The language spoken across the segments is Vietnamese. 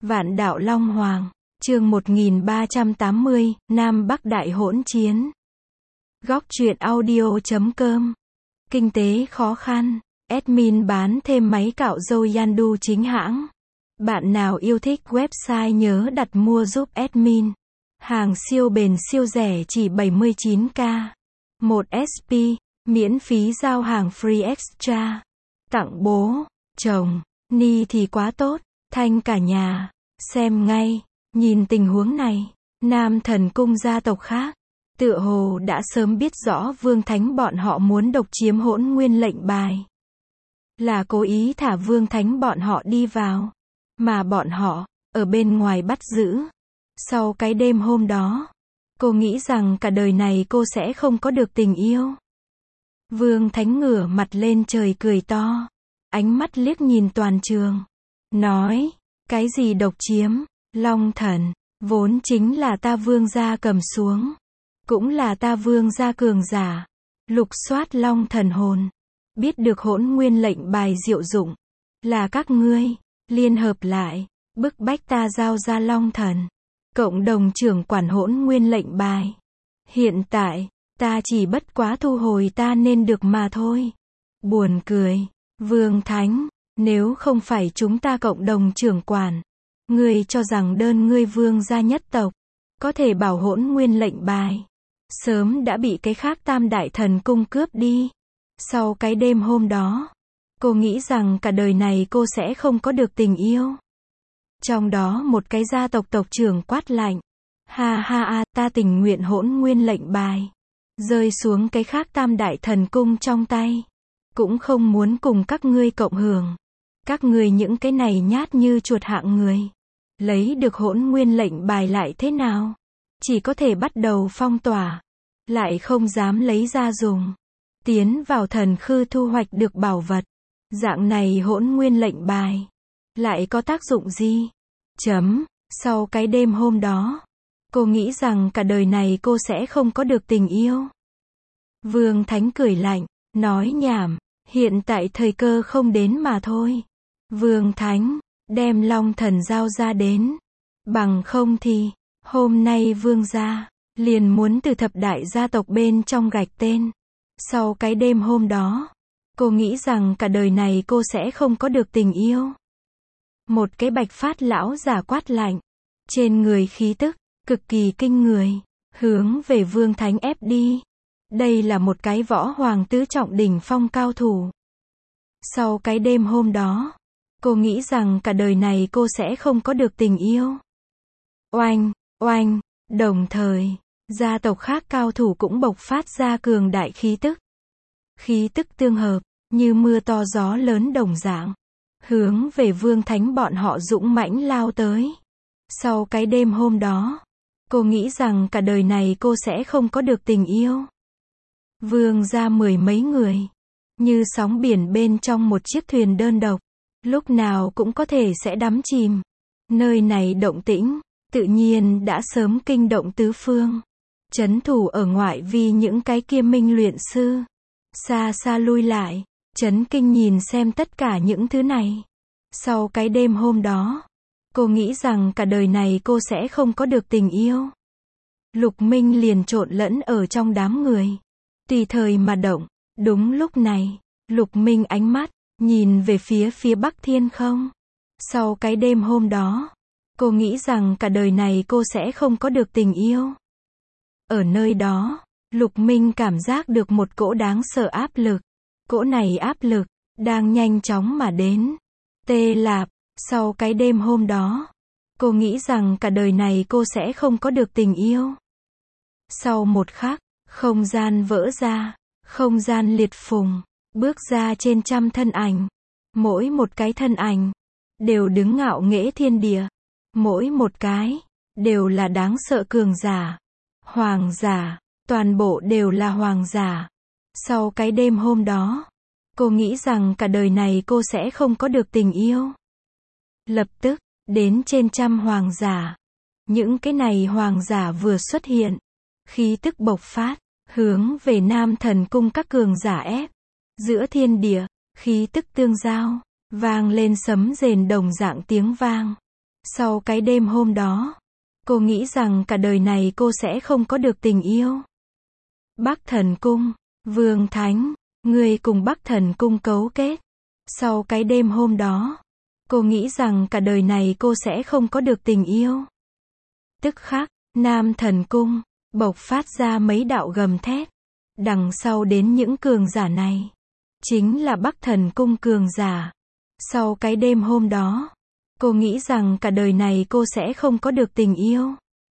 Vạn đạo Long Hoàng, chương 1380, Nam Bắc đại hỗn chiến. Góc truyện audio.com. Kinh tế khó khăn, admin bán thêm máy cạo râu Yandu chính hãng. Bạn nào yêu thích website nhớ đặt mua giúp admin. Hàng siêu bền siêu rẻ chỉ 79k. 1 SP, miễn phí giao hàng free extra. Tặng bố, chồng, ni thì quá tốt, thanh cả nhà. Xem ngay, nhìn tình huống này, Nam Thần Cung gia tộc khác, tựa hồ đã sớm biết rõ Vương Thánh bọn họ muốn độc chiếm Hỗn Nguyên lệnh bài. Là cố ý thả Vương Thánh bọn họ đi vào, mà bọn họ, ở bên ngoài bắt giữ. Sau cái đêm hôm đó, cô nghĩ rằng cả đời này cô sẽ không có được tình yêu. Vương Thánh ngửa mặt lên trời cười to, ánh mắt liếc nhìn toàn trường, nói, cái gì độc chiếm, Long Thần, vốn chính là ta Vương gia cầm xuống, cũng là ta Vương gia cường giả, lục soát Long Thần hồn, biết được Hỗn Nguyên lệnh bài diệu dụng, là các ngươi, liên hợp lại, bức bách ta giao ra Long Thần, cộng đồng trưởng quản Hỗn Nguyên lệnh bài. Hiện tại, ta chỉ bất quá thu hồi ta nên được mà thôi. Buồn cười, Vương Thánh, nếu không phải chúng ta cộng đồng trưởng quản, ngươi cho rằng đơn ngươi Vương gia nhất tộc, có thể bảo Hỗn Nguyên lệnh bài, sớm đã bị cái khác Tam Đại Thần Cung cướp đi. Sau cái đêm hôm đó, cô nghĩ rằng cả đời này cô sẽ không có được tình yêu. Trong đó một cái gia tộc tộc trưởng quát lạnh, ha ha a, ta tình nguyện Hỗn Nguyên lệnh bài rơi xuống cái khác Tam Đại Thần Cung trong tay, cũng không muốn cùng các ngươi cộng hưởng. Các ngươi những cái này nhát như chuột hạng người, lấy được Hỗn Nguyên lệnh bài lại thế nào? Chỉ có thể bắt đầu phong tỏa, lại không dám lấy ra dùng. Tiến vào thần khư thu hoạch được bảo vật. Dạng này Hỗn Nguyên lệnh bài lại có tác dụng gì? Sau cái đêm hôm đó, cô nghĩ rằng cả đời này cô sẽ không có được tình yêu. Vương Thánh cười lạnh, nói nhảm, hiện tại thời cơ không đến mà thôi. Vương Thánh, đem Long Thần giao ra đến. Bằng không thì, hôm nay Vương gia, liền muốn từ thập đại gia tộc bên trong gạch tên. Sau cái đêm hôm đó, cô nghĩ rằng cả đời này cô sẽ không có được tình yêu. Một cái bạch phát lão giả quát lạnh, trên người khí tức, cực kỳ kinh người, hướng về Vương Thánh ép đi. Đây là một cái võ hoàng tứ trọng đỉnh phong cao thủ. Sau cái đêm hôm đó, cô nghĩ rằng cả đời này cô sẽ không có được tình yêu. Oanh, oanh, đồng thời, gia tộc khác cao thủ cũng bộc phát ra cường đại khí tức. Khí tức tương hợp, như mưa to gió lớn đồng dạng, hướng về Vương Thánh bọn họ dũng mãnh lao tới. Sau cái đêm hôm đó, cô nghĩ rằng cả đời này cô sẽ không có được tình yêu. Vương gia mười mấy người, như sóng biển bên trong một chiếc thuyền đơn độc, lúc nào cũng có thể sẽ đắm chìm. Nơi này động tĩnh, tự nhiên đã sớm kinh động tứ phương. Trấn thủ ở ngoại vi những cái kia minh luyện sư, xa xa lui lại, chấn kinh nhìn xem tất cả những thứ này. Sau cái đêm hôm đó, cô nghĩ rằng cả đời này cô sẽ không có được tình yêu. Lục Minh liền trộn lẫn ở trong đám người, tùy thời mà động. Đúng lúc này, Lục Minh ánh mắt nhìn về phía Bắc Thiên Không. Sau cái đêm hôm đó, cô nghĩ rằng cả đời này cô sẽ không có được tình yêu. Ở nơi đó, Lục Minh cảm giác được một cỗ đáng sợ áp lực. Cỗ này áp lực đang nhanh chóng mà đến. Tê Lạp, sau cái đêm hôm đó, cô nghĩ rằng cả đời này cô sẽ không có được tình yêu. Sau một khắc, không gian vỡ ra, không gian liệt phùng, bước ra trên trăm thân ảnh. Mỗi một cái thân ảnh đều đứng ngạo nghễ thiên địa. Mỗi một cái đều là đáng sợ cường giả, hoàng giả, toàn bộ đều là hoàng giả. Sau cái đêm hôm đó, cô nghĩ rằng cả đời này cô sẽ không có được tình yêu. Lập tức, đến trên trăm hoàng giả. Những cái này hoàng giả vừa xuất hiện, khí tức bộc phát, hướng về Nam Thần Cung các cường giả ép. Giữa thiên địa, khí tức tương giao, vang lên sấm rền đồng dạng tiếng vang. Sau cái đêm hôm đó, cô nghĩ rằng cả đời này cô sẽ không có được tình yêu. Bắc Thần Cung, Vương Thánh, người cùng Bắc Thần Cung cấu kết. Sau cái đêm hôm đó, cô nghĩ rằng cả đời này cô sẽ không có được tình yêu. Tức khắc, Nam Thần Cung bộc phát ra mấy đạo gầm thét. Đằng sau đến những cường giả này, chính là Bắc Thần Cung cường giả. Sau cái đêm hôm đó, cô nghĩ rằng cả đời này cô sẽ không có được tình yêu.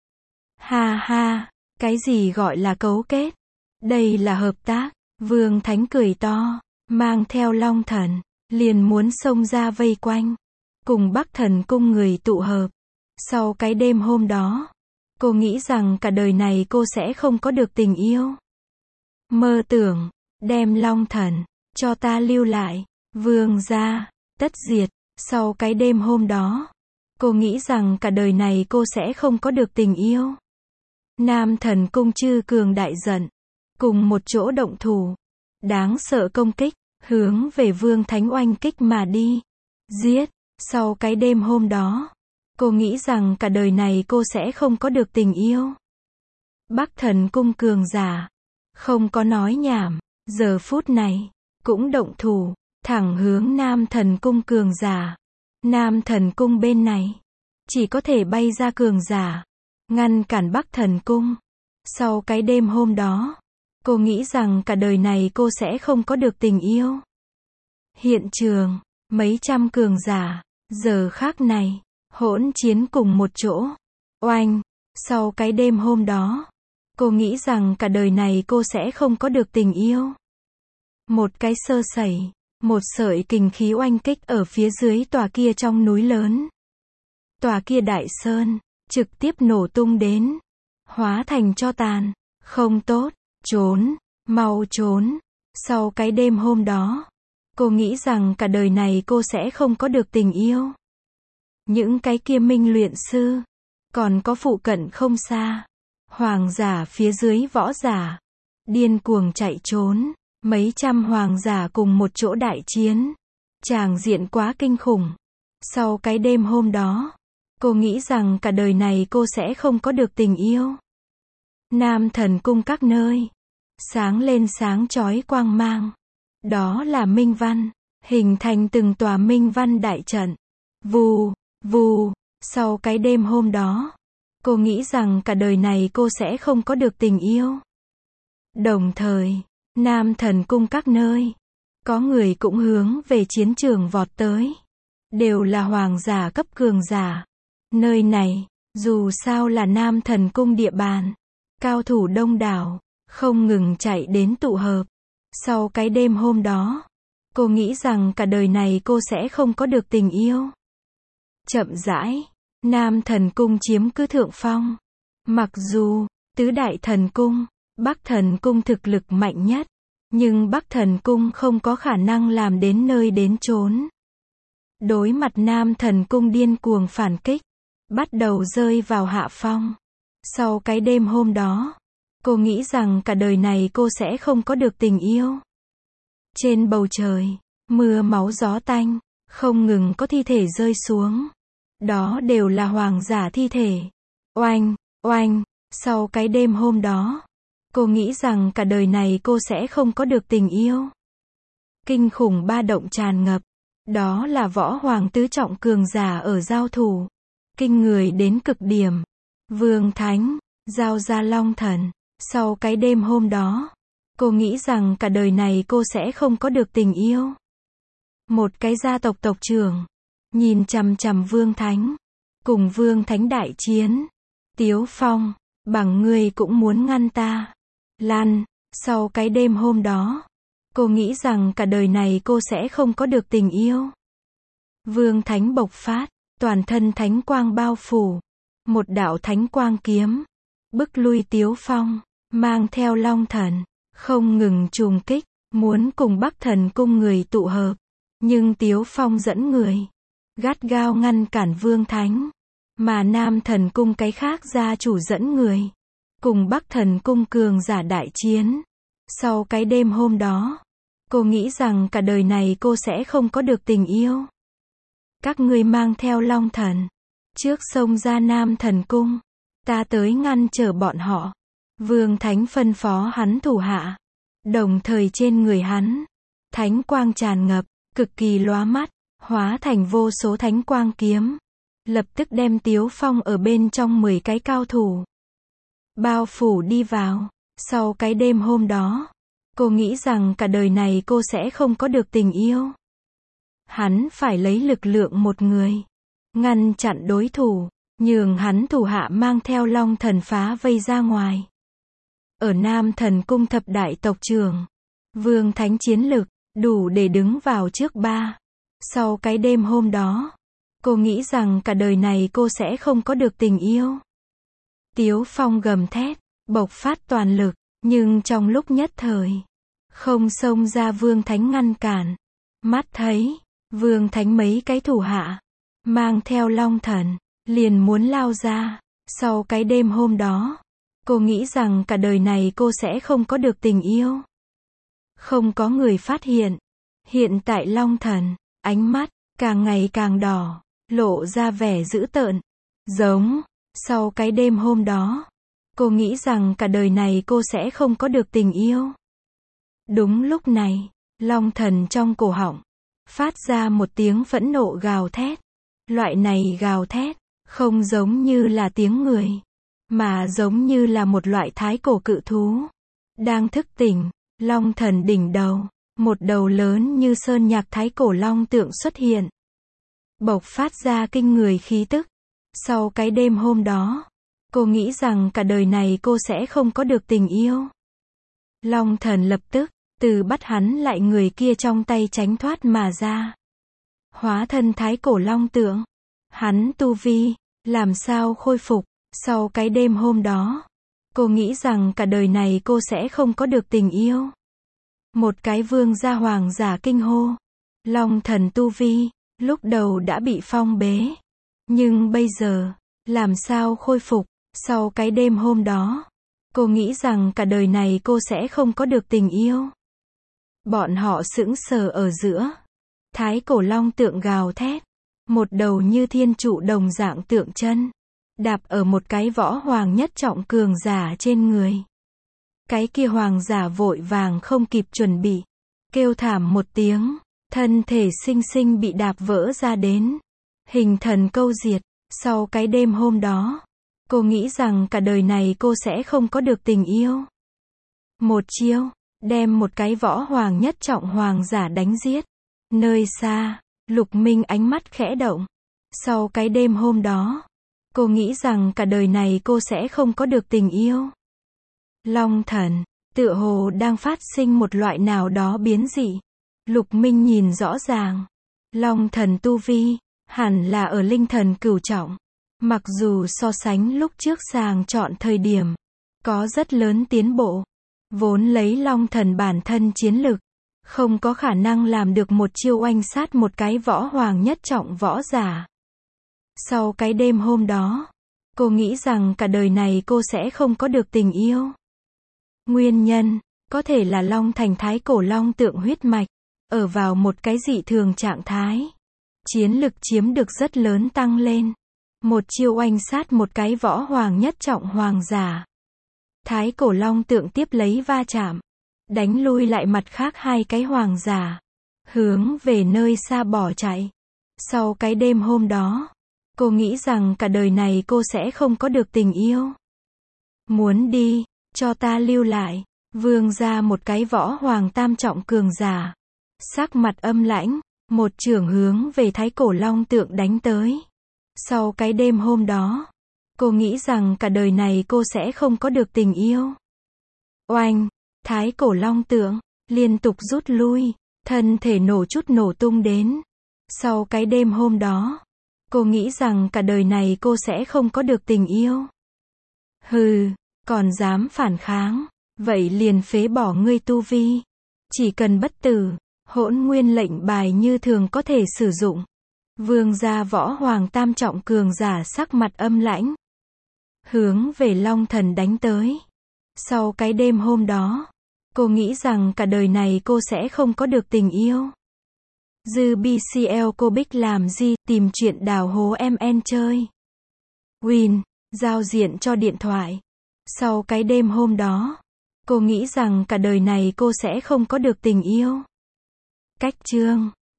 Ha ha, cái gì gọi là cấu kết? Đây là hợp tác. Vương Thánh cười to, mang theo Long Thần, liền muốn xông ra vây quanh, cùng Bắc Thần Cung người tụ hợp. Sau cái đêm hôm đó, cô nghĩ rằng cả đời này cô sẽ không có được tình yêu. Mơ tưởng, đem Long Thần, cho ta lưu lại, Vương gia, tất diệt. Sau cái đêm hôm đó, cô nghĩ rằng cả đời này cô sẽ không có được tình yêu. Nam Thần Cung chư cường đại giận, cùng một chỗ động thủ, đáng sợ công kích, hướng về Vương Thánh oanh kích mà đi. Giết. Sau cái đêm hôm đó, cô nghĩ rằng cả đời này cô sẽ không có được tình yêu. Bắc Thần Cung cường giả, không có nói nhảm, giờ phút này, cũng động thủ, thẳng hướng Nam Thần Cung cường giả. Nam Thần Cung bên này, chỉ có thể bay ra cường giả, ngăn cản Bắc Thần Cung. Sau cái đêm hôm đó, cô nghĩ rằng cả đời này cô sẽ không có được tình yêu. Hiện trường, mấy trăm cường giả, giờ khắc này, hỗn chiến cùng một chỗ. Oanh, sau cái đêm hôm đó, cô nghĩ rằng cả đời này cô sẽ không có được tình yêu. Một cái sơ sẩy, một sợi kình khí oanh kích ở phía dưới tòa kia trong núi lớn. Tòa kia đại sơn, trực tiếp nổ tung đến, hóa thành tro tàn. Không tốt, trốn, mau trốn. Sau cái đêm hôm đó, cô nghĩ rằng cả đời này cô sẽ không có được tình yêu. Những cái kia minh luyện sư, còn có phụ cận không xa, hoàng giả phía dưới võ giả, điên cuồng chạy trốn, mấy trăm hoàng giả cùng một chỗ đại chiến. Tràng diện quá kinh khủng. Sau cái đêm hôm đó, cô nghĩ rằng cả đời này cô sẽ không có được tình yêu. Nam Thần Cung các nơi, sáng lên sáng chói quang mang. Đó là minh văn, hình thành từng tòa minh văn đại trận. Vù, vù, sau cái đêm hôm đó, cô nghĩ rằng cả đời này cô sẽ không có được tình yêu. Đồng thời, Nam Thần Cung các nơi, có người cũng hướng về chiến trường vọt tới. Đều là hoàng giả cấp cường giả. Nơi này, dù sao là Nam Thần Cung địa bàn, cao thủ đông đảo, không ngừng chạy đến tụ hợp. Sau cái đêm hôm đó, cô nghĩ rằng cả đời này cô sẽ không có được tình yêu. Chậm rãi, Nam Thần Cung chiếm cứ thượng phong. Mặc dù, tứ đại thần cung, Bắc Thần Cung thực lực mạnh nhất, nhưng Bắc Thần Cung không có khả năng làm đến nơi đến chốn. Đối mặt Nam Thần Cung điên cuồng phản kích, bắt đầu rơi vào hạ phong. Sau cái đêm hôm đó, cô nghĩ rằng cả đời này cô sẽ không có được tình yêu. Trên bầu trời, mưa máu gió tanh, không ngừng có thi thể rơi xuống. Đó đều là hoàng giả thi thể. Oanh, oanh, sau cái đêm hôm đó, cô nghĩ rằng cả đời này cô sẽ không có được tình yêu. Kinh khủng ba động tràn ngập. Đó là võ hoàng tứ trọng cường giả ở giao thủ. Kinh người đến cực điểm. Vương Thánh, giao ra Long Thần. Sau cái đêm hôm đó, cô nghĩ rằng cả đời này cô sẽ không có được tình yêu. Một cái gia tộc tộc trưởng, nhìn chằm chằm Vương Thánh, cùng Vương Thánh đại chiến. Tiếu Phong, bằng ngươi cũng muốn ngăn ta. Lăn. Sau cái đêm hôm đó, cô nghĩ rằng cả đời này cô sẽ không có được tình yêu. Vương Thánh bộc phát, toàn thân thánh quang bao phủ. Một đạo thánh quang kiếm, bức lui Tiếu Phong, mang theo Long Thần, không ngừng trùng kích, muốn cùng Bắc Thần Cung người tụ hợp. Nhưng Tiếu Phong dẫn người, gắt gao ngăn cản Vương Thánh. Mà Nam Thần Cung cái khác gia chủ dẫn người, cùng Bắc Thần Cung cường giả đại chiến. Sau cái đêm hôm đó, cô nghĩ rằng cả đời này cô sẽ không có được tình yêu. Các ngươi mang theo Long Thần, trước xông ra Nam Thần Cung, ta tới ngăn trở bọn họ. Vương Thánh phân phó hắn thủ hạ. Đồng thời trên người hắn, thánh quang tràn ngập, cực kỳ lóa mắt, hóa thành vô số thánh quang kiếm. Lập tức đem Tiếu Phong ở bên trong 10 cái cao thủ bao phủ đi vào. Sau cái đêm hôm đó, cô nghĩ rằng cả đời này cô sẽ không có được tình yêu. Hắn phải lấy lực lượng một người, ngăn chặn đối thủ, nhường hắn thủ hạ mang theo Long Thần phá vây ra ngoài. Ở Nam Thần Cung thập đại tộc trưởng, Vương Thánh chiến lực, đủ để đứng vào trước 3. Sau cái đêm hôm đó, cô nghĩ rằng cả đời này cô sẽ không có được tình yêu. Tiếu Phong gầm thét, bộc phát toàn lực, nhưng trong lúc nhất thời, không xông ra Vương Thánh ngăn cản. Mắt thấy, Vương Thánh mấy cái thủ hạ, mang theo Long Thần, liền muốn lao ra. Sau cái đêm hôm đó, cô nghĩ rằng cả đời này cô sẽ không có được tình yêu. Không có người phát hiện. Hiện tại Long Thần, ánh mắt, càng ngày càng đỏ, lộ ra vẻ dữ tợn. Giống, sau cái đêm hôm đó, cô nghĩ rằng cả đời này cô sẽ không có được tình yêu. Đúng lúc này, Long Thần trong cổ họng, phát ra một tiếng phẫn nộ gào thét. Loại này gào thét, không giống như là tiếng người, mà giống như là một loại thái cổ cự thú đang thức tỉnh. Long Thần đỉnh đầu, một đầu lớn như sơn nhạc thái cổ long tượng xuất hiện, bộc phát ra kinh người khí tức. Sau cái đêm hôm đó, cô nghĩ rằng cả đời này cô sẽ không có được tình yêu. Long Thần lập tức, từ bắt hắn lại người kia trong tay tránh thoát mà ra. Hóa thân thái cổ long tượng. Hắn tu vi, làm sao khôi phục. Sau cái đêm hôm đó, cô nghĩ rằng cả đời này cô sẽ không có được tình yêu. Một cái vương gia hoàng giả kinh hô. Long Thần tu vi, lúc đầu đã bị phong bế. Nhưng bây giờ, làm sao khôi phục. Sau cái đêm hôm đó, cô nghĩ rằng cả đời này cô sẽ không có được tình yêu. Bọn họ sững sờ ở giữa. Thái cổ long tượng gào thét. Một đầu như thiên trụ đồng dạng tượng chân, đạp ở một cái võ hoàng nhất trọng cường giả trên người. Cái kia hoàng giả vội vàng không kịp chuẩn bị, kêu thảm một tiếng, thân thể sinh sinh bị đạp vỡ ra đến. Hình thần câu diệt. Sau cái đêm hôm đó, cô nghĩ rằng cả đời này cô sẽ không có được tình yêu. Một chiêu, đem một cái võ hoàng nhất trọng hoàng giả đánh giết. Nơi xa, Lục Minh ánh mắt khẽ động. Sau cái đêm hôm đó, cô nghĩ rằng cả đời này cô sẽ không có được tình yêu. Long Thần, tựa hồ đang phát sinh một loại nào đó biến dị. Lục Minh nhìn rõ ràng. Long Thần tu vi, hẳn là ở linh thần cửu trọng. Mặc dù so sánh lúc trước sàng chọn thời điểm, có rất lớn tiến bộ. Vốn lấy Long Thần bản thân chiến lực, không có khả năng làm được một chiêu oanh sát một cái võ hoàng nhất trọng võ giả. Sau cái đêm hôm đó, cô nghĩ rằng cả đời này cô sẽ không có được tình yêu. Nguyên nhân, có thể là Long Thành thái cổ long tượng huyết mạch, ở vào một cái dị thường trạng thái. Chiến lực chiếm được rất lớn tăng lên. Một chiêu oanh sát một cái võ hoàng nhất trọng hoàng giả. Thái cổ long tượng tiếp lấy va chạm, đánh lui lại mặt khác hai cái hoàng giả, hướng về nơi xa bỏ chạy. Sau cái đêm hôm đó, cô nghĩ rằng cả đời này cô sẽ không có được tình yêu. Muốn đi, cho ta lưu lại. Vương ra một cái võ hoàng tam trọng cường giả, sắc mặt âm lãnh, một chưởng hướng về thái cổ long tượng đánh tới. Sau cái đêm hôm đó, cô nghĩ rằng cả đời này cô sẽ không có được tình yêu. Oanh, thái cổ long tượng liên tục rút lui, thân thể nổ chút nổ tung đến. Sau cái đêm hôm đó, cô nghĩ rằng cả đời này cô sẽ không có được tình yêu. Hừ, còn dám phản kháng, vậy liền phế bỏ ngươi tu vi. Chỉ cần bất tử, hỗn nguyên lệnh bài như thường có thể sử dụng. Vương gia võ hoàng tam trọng cường giả sắc mặt âm lãnh, hướng về Long Thần đánh tới. Sau cái đêm hôm đó, cô nghĩ rằng cả đời này cô sẽ không có được tình yêu. Dư BCL cô Bích làm gì, tìm chuyện đào hố MN chơi. Win, giao diện cho điện thoại. Sau cái đêm hôm đó, cô nghĩ rằng cả đời này cô sẽ không có được tình yêu. Cách chương